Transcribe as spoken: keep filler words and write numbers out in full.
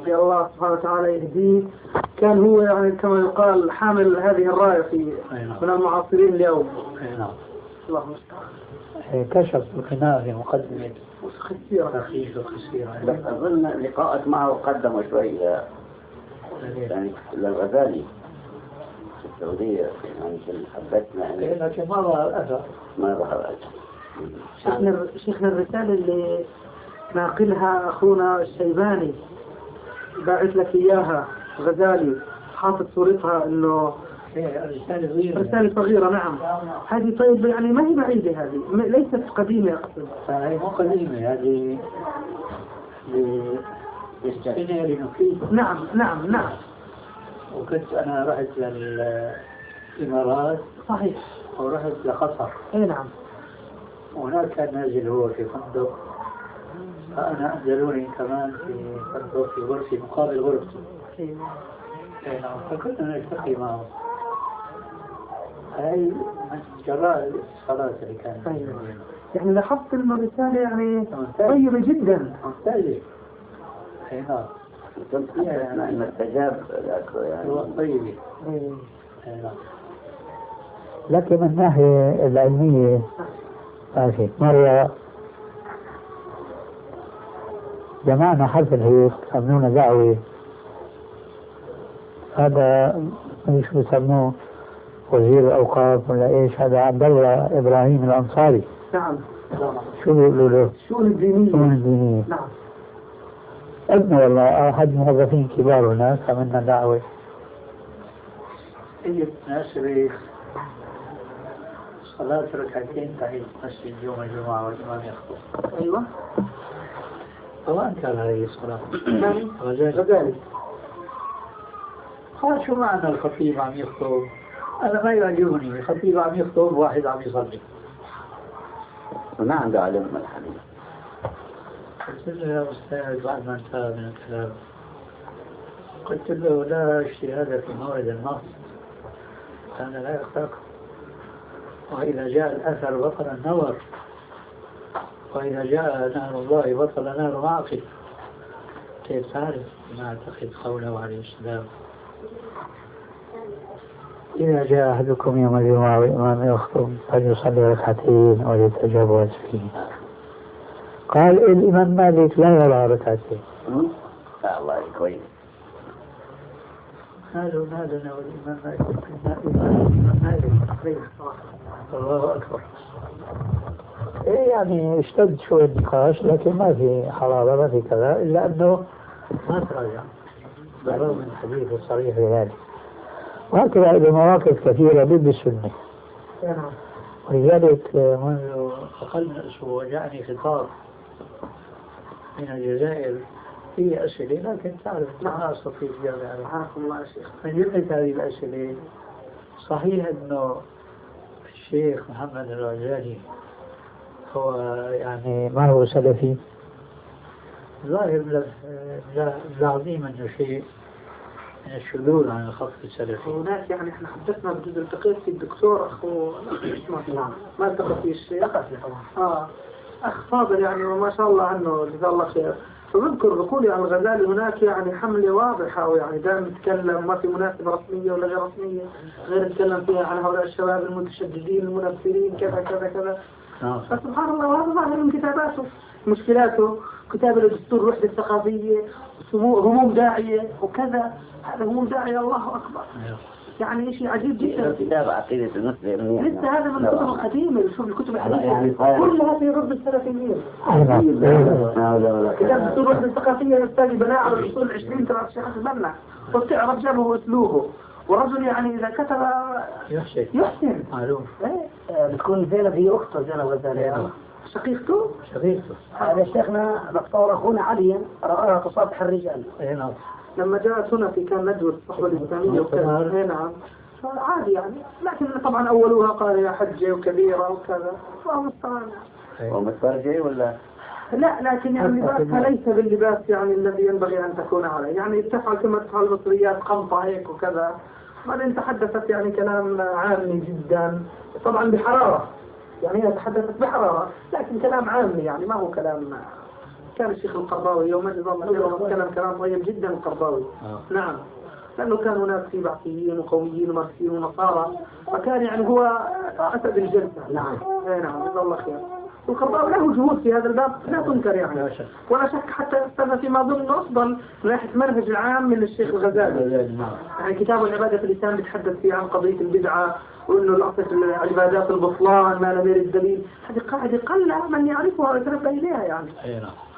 توفي الله سبحانه وتعالى يهديه، كان هو يعني كما يقال حامل هذه الراية في من المعاصرين اليوم. نعم. الله المستعان. كشف القناع في مقدمة خسيرة خفيفة وخسيرة. بس أظن لقاءك معه قدمه شوي يعني للغزالي في السعودية، يعني حبتنا لكن ما ظهر أثر. ما ظهر أثر. شيخنا شيخنا الرسالة اللي ناقلها أخونا الشيباني باعث لك إياها غزالي، حاطط صورتها إنه رسالة صغيرة. رسالة صغيرة. نعم. هذه طيب يعني ما هي بعيدة، هذه ليست قديمة أقصد. هذه مو قديمة، هذه لسنة لنقيم. نعم نعم نعم. وكنت أنا رحت للإمارات. صحيح. ورحت لقطر. اي نعم. وهناك كان نازل هو في فندق، فأنا أنزلوني كمان في فندق في غرفة مقابل غرفته. اي نعم. فكنا نلتقي معه. هاي من جراء الاتصالات اللي كانت. أيوة. يعني لاحظت الرسالة يعني طيبة جدا. ممتازة. اي نعم. كنت حسنا إن استجاب لك يعني. طيبة. اي نعم. لكن من الناحية العلمية ماشي. مرة جمعنا حفل هيك، عملونا دعوة، هذا ايش بسموه وزير الأوقاف ولا ايش، هذا عبد الله إبراهيم الأنصاري. نعم. شو بيقولوا له؟ الشؤون الدينية. الشؤون الدينية. نعم. ابن والله أحد الموظفين كبار هناك، عملنا دعوة. اجت ناس صلاة ركعتين تحية مسجد يوم الجمعة والإمام يخطب. أيوة. هو أنكر هذه الصلاة. نعم. غزالي. قال شو معنى الخطيب عم يخطب؟ أنا ما يعجبني الخطيب عم يخطب واحد عم يصلي. ما عنده علم من الحديث. قلت له يا أستاذ بعد ما انتهى من الكلام، قلت له لا اجتهاد في موعد النص، كان لا يختلف. وإذا جاء الأثر بطل النظر، وإذا جاء نهر الله بطل نهر معقل. كيف تعرف؟ ما أعتقد قوله عليه السلام إذا جاء أحدكم يوم الجمعة والإمام يخطب فليصلي ركعتين وليتجوز فيه. قال الإمام مالك لا يرى ركعتين. الله كويس. قالوا نادنا والإمام مالك مالك الله أكبر. إيه يعني اشتد شوية النقاش، لكن ما في حرارة ما في كذا، إلا أنه ما تراجع بالرغم من الحديث الصريح في ذلك. وهكذا إذا مواقف كثيرة ضد السنة. ولذلك منذ أقل من أسبوع جاءني خطاب من الجزائر فيه أسئلة، لكن تعرف ما أستطيع الجامعة. حياكم الله يا شيخ. من جملة هذه الأسئلة صحيح أنه الشيخ محمد الغزالي هو يعني ما هو سلفي؟ ظاهر العظيم أنه شيء من الشذوذ عن الخط السلفي. هناك يعني احنا حدثنا بجزء التقيت في الدكتور أخو نعم ما التقى في الشيء. طبعا. آه أخ فاضل يعني وما شاء الله عنه جزاه الله خير. فبذكر بقول عن الغزالي هناك يعني حملة واضحة، ويعني دائما يتكلم ما في مناسبة رسمية ولا غير رسمية غير يتكلم فيها عن هؤلاء الشباب المتشددين المنفرين كذا كذا كذا. نعم. فسبحان الله وهذا ظاهر من كتاباته مشكلاته، كتاب الدستور الوحدة الثقافية هموم داعية وكذا. هذا هموم داعية الله أكبر. يعني شيء عجيب جدا. كتاب عقيدة المسلم لسه هذا من الكتب القديمة، شوف الكتب الحديثة كلها في رد السلفيين. كتاب الدستور الوحدة الثقافية يستاذ بناء على الأصول العشرين ترى الشيخ المنع، وتعرف جابه واسلوبه، والرجل يعني إذا كتب يحسن يحسن معلوم. إيه بتكون زينب هي أخته زينب غزالي شقيقته شقيقته. هذا شيخنا دكتور أخونا علي رآها تصافح الرجال. اي نعم. لما جاءت هنا في كان ندوة الصحوة الإسلامية وكذا. اي نعم. عادي يعني، لكن طبعا أولوها قال يا حجة وكبيرة وكذا، الله المستعان. ومتفرجة ولا؟ لا لكن يعني لباسها ليس باللباس يعني الذي ينبغي أن تكون عليه، يعني تفعل كما تفعل المصريات قمطة هيك وكذا. بعدين تحدثت يعني كلام عامي جدا طبعا بحرارة، يعني هي تحدثت بحرارة لكن كلام عامي يعني ما هو كلام كان الشيخ القرضاوي يوم جزاه الله خيرا تكلم كلام طيب جدا القرضاوي. آه. نعم. لأنه كان هناك في بعثيين وقوميين وماركسيين ونصارى، فكان يعني هو أسد الجلسة. نعم. اي نعم جزاه الله خير. والقرضاوي له جهود في هذا الباب لا تنكر يعني. لا شك. ولا شك حتى استنى فيما أظن أفضل من ناحية المنهج العام من الشيخ الغزالي. نعم. يعني كتاب العبادة الإسلام بيتحدث فيه عن قضية البدعة، وإنه الأصل العبادات البطلان ما لم يرد دليل. هذه قاعدة قل من يعرفها ويتنبه إليها يعني. أي نعم.